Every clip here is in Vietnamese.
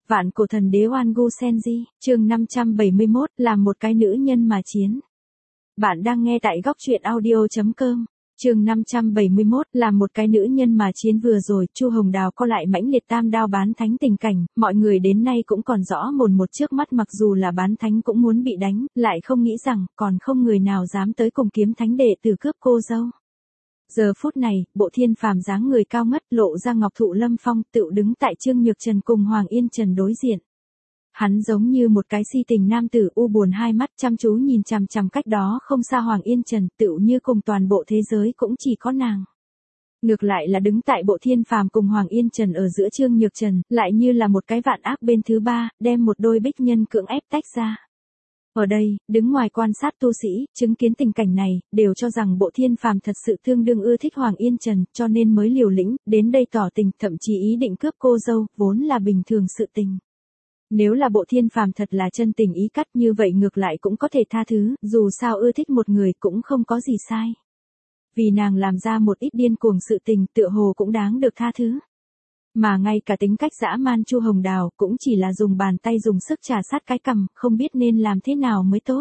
Vạn cổ thần đế Oan Gu Senji, chương 571, làm một cái nữ nhân mà chiến. Bạn đang nghe tại góc truyện audio.com. Chương 571, làm một cái nữ nhân mà chiến. Vừa rồi, Chu Hồng Đào có lại mãnh liệt tam đao bán thánh tình cảnh, mọi người đến nay cũng còn rõ mồn một trước mắt, mặc dù là bán thánh cũng muốn bị đánh, lại không nghĩ rằng còn không người nào dám tới cùng kiếm thánh đệ tử cướp cô dâu. Giờ phút này, Bộ Thiên Phàm dáng người cao ngất lộ ra ngọc thụ lâm phong, tựu đứng tại Trương Nhược Trần cùng Hoàng Yên Trần đối diện. Hắn giống như một cái si tình nam tử u buồn hai mắt chăm chú nhìn chằm chằm cách đó không xa Hoàng Yên Trần, tựu như cùng toàn bộ thế giới cũng chỉ có nàng. Ngược lại là đứng tại Bộ Thiên Phàm cùng Hoàng Yên Trần ở giữa Trương Nhược Trần, lại như là một cái vạn ác bên thứ ba, đem một đôi bích nhân cưỡng ép tách ra. Ở đây, đứng ngoài quan sát tu sĩ, chứng kiến tình cảnh này, đều cho rằng Bộ Thiên Phàm thật sự tương đương ưa thích Hoàng Yên Trần, cho nên mới liều lĩnh, đến đây tỏ tình, thậm chí ý định cướp cô dâu, vốn là bình thường sự tình. Nếu là Bộ Thiên Phàm thật là chân tình ý cắt như vậy ngược lại cũng có thể tha thứ, dù sao ưa thích một người cũng không có gì sai. Vì nàng làm ra một ít điên cuồng sự tình tựa hồ cũng đáng được tha thứ. Mà ngay cả tính cách dã man Chu Hồng Đào cũng chỉ là dùng bàn tay dùng sức trà sát cái cằm, không biết nên làm thế nào mới tốt.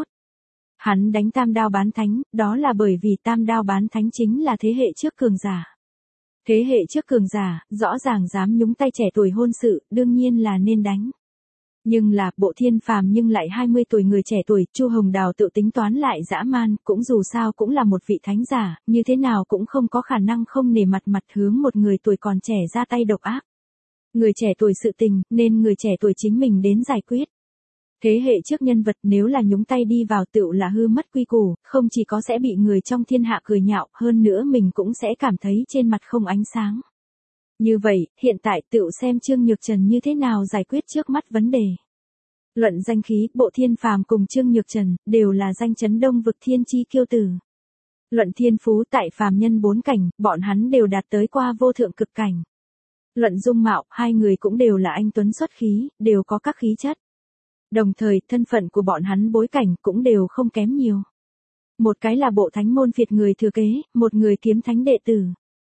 Hắn đánh tam đao bán thánh, đó là bởi vì tam đao bán thánh chính là thế hệ trước cường giả. Thế hệ trước cường giả, rõ ràng dám nhúng tay trẻ tuổi hôn sự, đương nhiên là nên đánh. Nhưng là, Bộ Thiên Phàm nhưng lại 20 tuổi người trẻ tuổi, Chu Hồng Đào tự tính toán lại dã man, cũng dù sao cũng là một vị thánh giả, như thế nào cũng không có khả năng không nể mặt hướng một người tuổi còn trẻ ra tay độc ác. Người trẻ tuổi sự tình, nên người trẻ tuổi chính mình đến giải quyết. Thế hệ trước nhân vật nếu là nhúng tay đi vào tựu là hư mất quy củ, không chỉ có sẽ bị người trong thiên hạ cười nhạo, hơn nữa mình cũng sẽ cảm thấy trên mặt không ánh sáng. Như vậy, hiện tại tựu xem Trương Nhược Trần như thế nào giải quyết trước mắt vấn đề. Luận danh khí, Bộ Thiên Phàm cùng Trương Nhược Trần, đều là danh chấn đông vực thiên chi kiêu tử. Luận thiên phú tại phàm nhân 4 cảnh, bọn hắn đều đạt tới qua vô thượng cực cảnh. Luận dung mạo, hai người cũng đều là anh tuấn xuất khí, đều có các khí chất. Đồng thời, thân phận của bọn hắn bối cảnh cũng đều không kém nhiều. Một cái là Bộ Thánh Môn Phiệt người thừa kế, một người kiếm thánh đệ tử.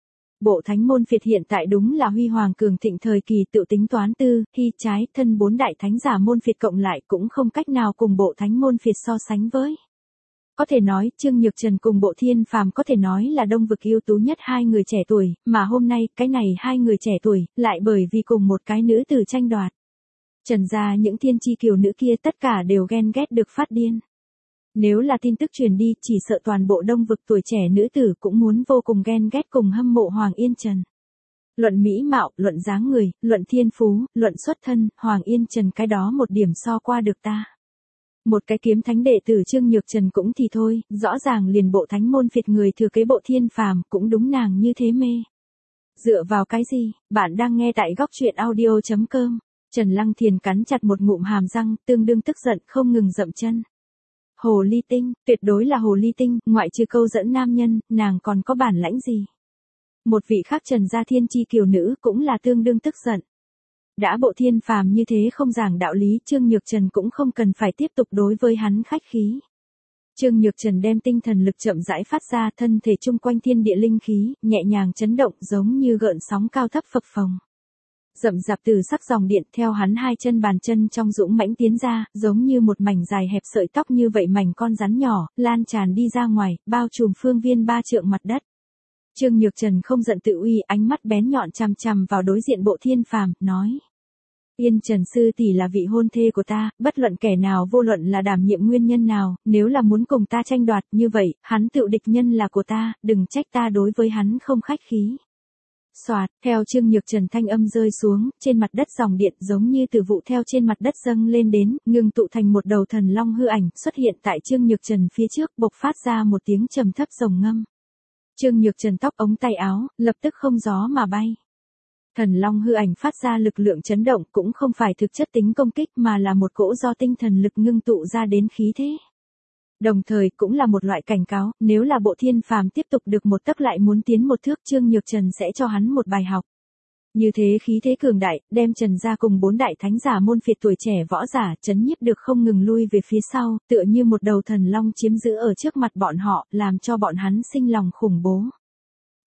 Bộ Thánh Môn Phiệt hiện tại đúng là huy hoàng cường thịnh thời kỳ, tự tính toán tư, hy trái, thân 4 đại thánh giả môn phiệt cộng lại cũng không cách nào cùng Bộ Thánh Môn Phiệt so sánh với. Có thể nói, Trương Nhược Trần cùng Bộ Thiên Phàm có thể nói là đông vực ưu tú nhất hai người trẻ tuổi, mà hôm nay, cái này hai người trẻ tuổi, lại bởi vì cùng một cái nữ tử tranh đoạt. Trần gia những thiên chi kiều nữ kia tất cả đều ghen ghét được phát điên. Nếu là tin tức truyền đi, chỉ sợ toàn bộ đông vực tuổi trẻ nữ tử cũng muốn vô cùng ghen ghét cùng hâm mộ Hoàng Yên Trần. Luận mỹ mạo, luận dáng người, luận thiên phú, luận xuất thân, Hoàng Yên Trần cái đó một điểm so qua được ta. Một cái kiếm thánh đệ tử Trương Nhược Trần cũng thì thôi, rõ ràng liền Bộ Thánh Môn Phiệt người thừa kế Bộ Thiên Phàm cũng đúng nàng như thế mê. Dựa vào cái gì? Bạn đang nghe tại góc truyện audio.com. Trần Lăng Thiền cắn chặt một ngụm hàm răng, tương đương tức giận, không ngừng dậm chân. Hồ ly tinh, tuyệt đối là hồ ly tinh, ngoại trừ câu dẫn nam nhân, nàng còn có bản lãnh gì? Một vị khác Trần gia thiên chi kiều nữ cũng là tương đương tức giận. Đã Bộ Thiên Phàm như thế không giảng đạo lý, Trương Nhược Trần cũng không cần phải tiếp tục đối với hắn khách khí. Trương Nhược Trần đem tinh thần lực chậm rãi phát ra, thân thể chung quanh thiên địa linh khí, nhẹ nhàng chấn động giống như gợn sóng cao thấp phập phồng. Rậm rạp từ sắc dòng điện theo hắn hai chân bàn chân trong dũng mãnh tiến ra, giống như một mảnh dài hẹp sợi tóc như vậy mảnh con rắn nhỏ, lan tràn đi ra ngoài, bao trùm phương viên 3 trượng mặt đất. Trương Nhược Trần không giận tự uy, ánh mắt bén nhọn chằm chằm vào đối diện Bộ Thiên Phàm, nói. Yên Trần sư tỷ là vị hôn thê của ta, bất luận kẻ nào vô luận là đảm nhiệm nguyên nhân nào, nếu là muốn cùng ta tranh đoạt như vậy, hắn tự địch nhân là của ta, đừng trách ta đối với hắn không khách khí. Soạt, theo Trương Nhược Trần thanh âm rơi xuống, trên mặt đất dòng điện giống như từ vụ theo trên mặt đất dâng lên đến, ngưng tụ thành một đầu thần long hư ảnh, xuất hiện tại Trương Nhược Trần phía trước, bộc phát ra một tiếng trầm thấp rồng ngâm. Trương Nhược Trần tóc ống tay áo, lập tức không gió mà bay. Thần long hư ảnh phát ra lực lượng chấn động cũng không phải thực chất tính công kích mà là một cỗ do tinh thần lực ngưng tụ ra đến khí thế. Đồng thời cũng là một loại cảnh cáo, nếu là Bộ Thiên Phàm tiếp tục được một tấc lại muốn tiến một thước, Trương Nhược Trần sẽ cho hắn một bài học. Như thế khí thế cường đại, đem Trần gia cùng 4 đại thánh giả môn phiệt tuổi trẻ võ giả chấn nhiếp được không ngừng lui về phía sau, tựa như một đầu thần long chiếm giữ ở trước mặt bọn họ, làm cho bọn hắn sinh lòng khủng bố.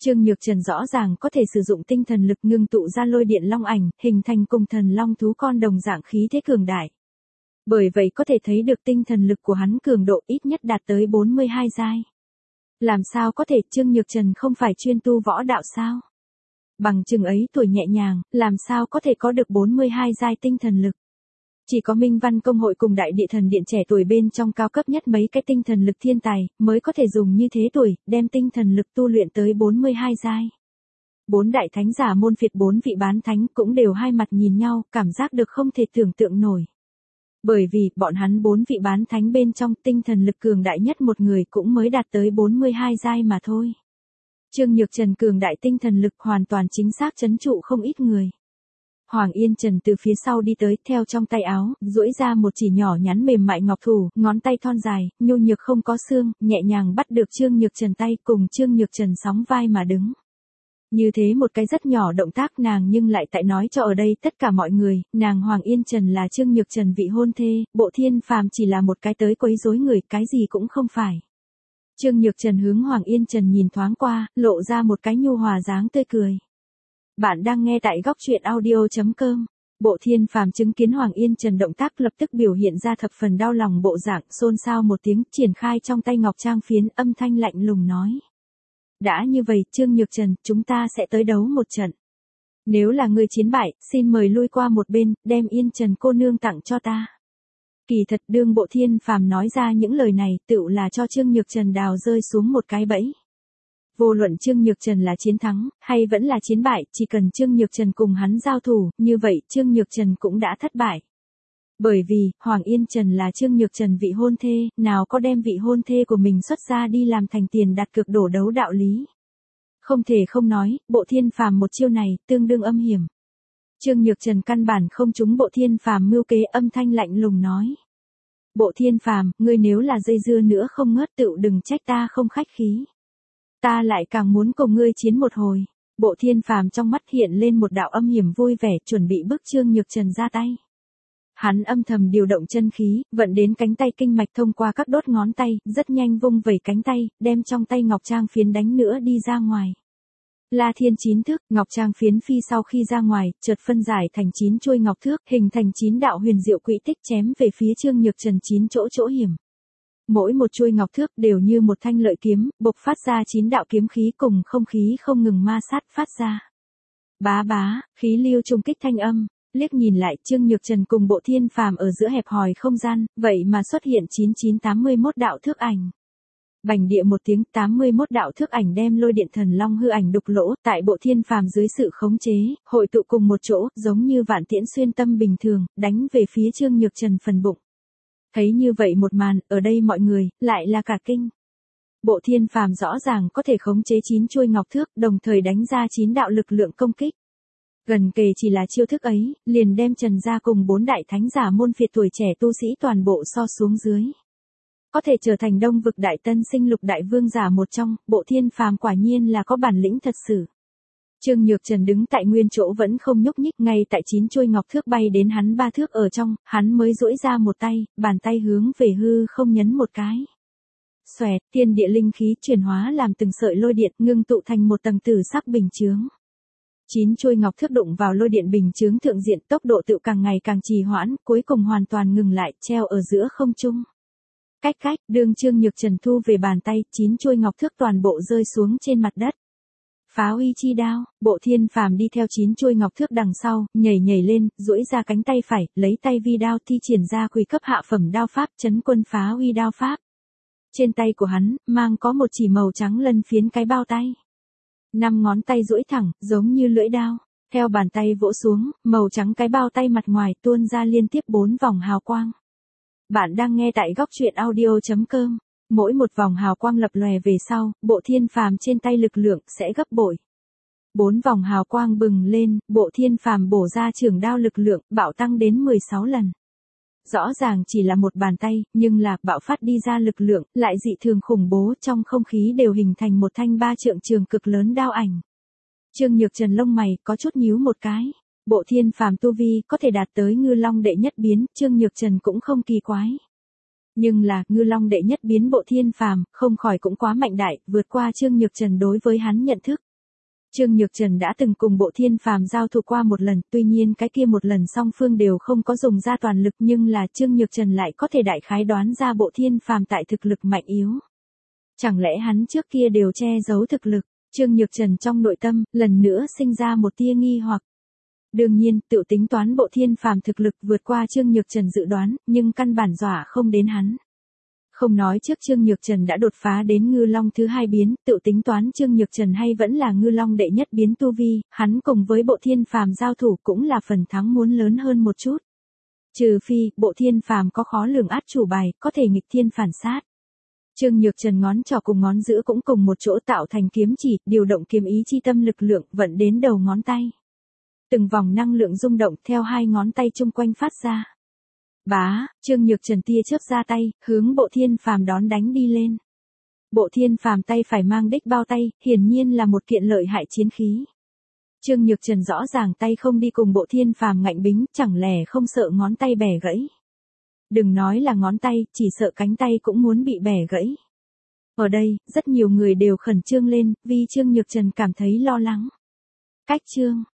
Trương Nhược Trần rõ ràng có thể sử dụng tinh thần lực ngưng tụ ra lôi điện long ảnh, hình thành cùng thần long thú con đồng dạng khí thế cường đại. Bởi vậy có thể thấy được tinh thần lực của hắn cường độ ít nhất đạt tới 42 giai. Làm sao có thể Trương Nhược Trần không phải chuyên tu võ đạo sao? Bằng chừng ấy tuổi nhẹ nhàng, làm sao có thể có được 42 giai tinh thần lực? Chỉ có Minh Văn Công hội cùng Đại Địa Thần Điện trẻ tuổi bên trong cao cấp nhất mấy cái tinh thần lực thiên tài, mới có thể dùng như thế tuổi, đem tinh thần lực tu luyện tới 42 giai. 4 đại thánh giả môn phiệt 4 vị bán thánh cũng đều hai mặt nhìn nhau, cảm giác được không thể tưởng tượng nổi. Bởi vì, bọn hắn 4 vị bán thánh bên trong tinh thần lực cường đại nhất một người cũng mới đạt tới 42 giai mà thôi. Trương Nhược Trần cường đại tinh thần lực hoàn toàn chính xác trấn trụ không ít người. Hoàng Yên Trần từ phía sau đi tới, theo trong tay áo, duỗi ra một chỉ nhỏ nhắn mềm mại ngọc thủ, ngón tay thon dài, nhu nhược không có xương, nhẹ nhàng bắt được Trương Nhược Trần tay, cùng Trương Nhược Trần sóng vai mà đứng. Như thế một cái rất nhỏ động tác nàng nhưng lại tại nói cho ở đây tất cả mọi người, nàng Hoàng Yên Trần là Trương Nhược Trần vị hôn thê, Bộ Thiên Phàm chỉ là một cái tới quấy rối người, cái gì cũng không phải. Trương Nhược Trần hướng Hoàng Yên Trần nhìn thoáng qua, lộ ra một cái nhu hòa dáng tươi cười. Bạn đang nghe tại góc truyện audio.com. Bộ Thiên Phàm chứng kiến Hoàng Yên Trần động tác lập tức biểu hiện ra thập phần đau lòng bộ dạng, xôn xao một tiếng, triển khai trong tay ngọc trang phiến, âm thanh lạnh lùng nói. Đã như vậy, Trương Nhược Trần, chúng ta sẽ tới đấu một trận. Nếu là người chiến bại, xin mời lui qua một bên, đem Yên Trần cô nương tặng cho ta. Kỳ thật đương Bộ Thiên Phàm nói ra những lời này, tựu là cho Trương Nhược Trần đào rơi xuống một cái bẫy. Vô luận Trương Nhược Trần là chiến thắng, hay vẫn là chiến bại, chỉ cần Trương Nhược Trần cùng hắn giao thủ, như vậy Trương Nhược Trần cũng đã thất bại. Bởi vì, Hoàng Yên Trần là Trương Nhược Trần vị hôn thê, nào có đem vị hôn thê của mình xuất ra đi làm thành tiền đặt cược đổ đấu đạo lý. Không thể không nói, Bộ Thiên Phàm một chiêu này, tương đương âm hiểm. Trương Nhược Trần căn bản không trúng Bộ Thiên Phàm mưu kế, âm thanh lạnh lùng nói. Bộ Thiên Phàm, ngươi nếu là dây dưa nữa không ngớt tựu đừng trách ta không khách khí. Ta lại càng muốn cùng ngươi chiến một hồi. Bộ Thiên Phàm trong mắt hiện lên một đạo âm hiểm vui vẻ, chuẩn bị bức Trương Nhược Trần ra tay. Hắn âm thầm điều động chân khí, vận đến cánh tay kinh mạch thông qua các đốt ngón tay, rất nhanh vung vẩy cánh tay, đem trong tay ngọc trang phiến đánh nữa đi ra ngoài. La Thiên 9 thước, ngọc trang phiến phi sau khi ra ngoài, chợt phân giải thành 9 chuôi ngọc thước, hình thành 9 đạo huyền diệu quỹ tích chém về phía Trương Nhược Trần 9 chỗ hiểm. Mỗi một chuôi ngọc thước đều như một thanh lợi kiếm, bộc phát ra 9 đạo kiếm khí cùng không khí không ngừng ma sát phát ra. Bá bá, khí lưu trùng kích thanh âm, liếc nhìn lại Trương Nhược Trần cùng Bộ Thiên Phàm ở giữa hẹp hòi không gian, vậy mà xuất hiện 9981 đạo thước ảnh. Bành địa một tiếng, 81 đạo thước ảnh đem lôi điện thần long hư ảnh đục lỗ, tại Bộ Thiên Phàm dưới sự khống chế, hội tụ cùng một chỗ, giống như vạn tiễn xuyên tâm bình thường, đánh về phía Trương Nhược Trần phần bụng. Thấy như vậy một màn, ở đây mọi người, lại là cả kinh. Bộ Thiên Phàm rõ ràng có thể khống chế 9 chuôi ngọc thước, đồng thời đánh ra 9 đạo lực lượng công kích. Gần kề chỉ là chiêu thức ấy, liền đem Trần gia cùng 4 đại thánh giả môn phiệt tuổi trẻ tu sĩ toàn bộ so xuống dưới. Có thể trở thành Đông vực đại tân sinh lục đại vương giả một trong, Bộ Thiên Phàm quả nhiên là có bản lĩnh thật sự. Trương Nhược Trần đứng tại nguyên chỗ vẫn không nhúc nhích, ngay tại 9 chuôi ngọc thước bay đến hắn 3 thước ở trong, hắn mới duỗi ra một tay, bàn tay hướng về hư không nhấn một cái. Xoẹt, thiên địa linh khí chuyển hóa làm từng sợi lôi điện, ngưng tụ thành một tầng tử sắc bình chướng. 9 chuôi ngọc thước đụng vào lôi điện bình chướng thượng diện, tốc độ tự càng ngày càng trì hoãn, cuối cùng hoàn toàn ngừng lại, treo ở giữa không trung. Cách, đương Trương Nhược Trần thu về bàn tay, 9 chuôi ngọc thước toàn bộ rơi xuống trên mặt đất. Phá uy chi đao, Bộ Thiên Phàm đi theo 9 chuôi ngọc thước đằng sau, nhảy lên, duỗi ra cánh tay phải, lấy tay vi đao thi triển ra quy cấp hạ phẩm đao pháp, trấn quân phá uy đao pháp. Trên tay của hắn, mang có một chỉ màu trắng lân phiến cái bao tay. 5 ngón tay duỗi thẳng, giống như lưỡi đao. Theo bàn tay vỗ xuống, màu trắng cái bao tay mặt ngoài tuôn ra liên tiếp 4 vòng hào quang. Bạn đang nghe tại góc truyện audio.com. Mỗi một vòng hào quang lập lòe về sau, Bộ Thiên Phàm trên tay lực lượng sẽ gấp bội. 4 vòng hào quang bừng lên, Bộ Thiên Phàm bổ ra trường đao lực lượng, bạo tăng đến 16 lần. Rõ ràng chỉ là một bàn tay, nhưng là bạo phát đi ra lực lượng, lại dị thường khủng bố, trong không khí đều hình thành một thanh 3 trượng trường cực lớn đao ảnh. Trương Nhược Trần lông mày có chút nhíu một cái. Bộ Thiên Phàm tu vi có thể đạt tới Ngư Long đệ nhất biến, Trương Nhược Trần cũng không kỳ quái. Nhưng là, Ngư Long đệ nhất biến Bộ Thiên Phàm, không khỏi cũng quá mạnh đại, vượt qua Trương Nhược Trần đối với hắn nhận thức. Trương Nhược Trần đã từng cùng Bộ Thiên Phàm giao thủ qua một lần, tuy nhiên cái kia một lần song phương đều không có dùng ra toàn lực, nhưng là Trương Nhược Trần lại có thể đại khái đoán ra Bộ Thiên Phàm tại thực lực mạnh yếu. Chẳng lẽ hắn trước kia đều che giấu thực lực? Trương Nhược Trần trong nội tâm, lần nữa sinh ra một tia nghi hoặc. Đương nhiên, tự tính toán Bộ Thiên Phàm thực lực vượt qua Trương Nhược Trần dự đoán, nhưng căn bản dọa không đến hắn. Không nói trước Trương Nhược Trần đã đột phá đến ngư long thứ 2 biến, tự tính toán Trương Nhược Trần hay vẫn là ngư long đệ nhất biến tu vi, hắn cùng với Bộ Thiên Phàm giao thủ cũng là phần thắng muốn lớn hơn một chút. Trừ phi, Bộ Thiên Phàm có khó lường át chủ bài, có thể nghịch thiên phản sát. Trương Nhược Trần ngón trỏ cùng ngón giữa cũng cùng một chỗ tạo thành kiếm chỉ, điều động kiếm ý chi tâm lực lượng vận đến đầu ngón tay. Từng vòng năng lượng rung động theo hai ngón tay chung quanh phát ra. Bá, Trương Nhược Trần tia chớp ra tay, hướng Bộ Thiên Phàm đón đánh đi lên. Bộ Thiên Phàm tay phải mang đích bao tay, hiển nhiên là một kiện lợi hại chiến khí. Trương Nhược Trần rõ ràng tay không đi cùng Bộ Thiên Phàm ngạnh bính, chẳng lẽ không sợ ngón tay bẻ gãy. Đừng nói là ngón tay, chỉ sợ cánh tay cũng muốn bị bẻ gãy. Ở đây, rất nhiều người đều khẩn trương lên, vì Trương Nhược Trần cảm thấy lo lắng. Cách chương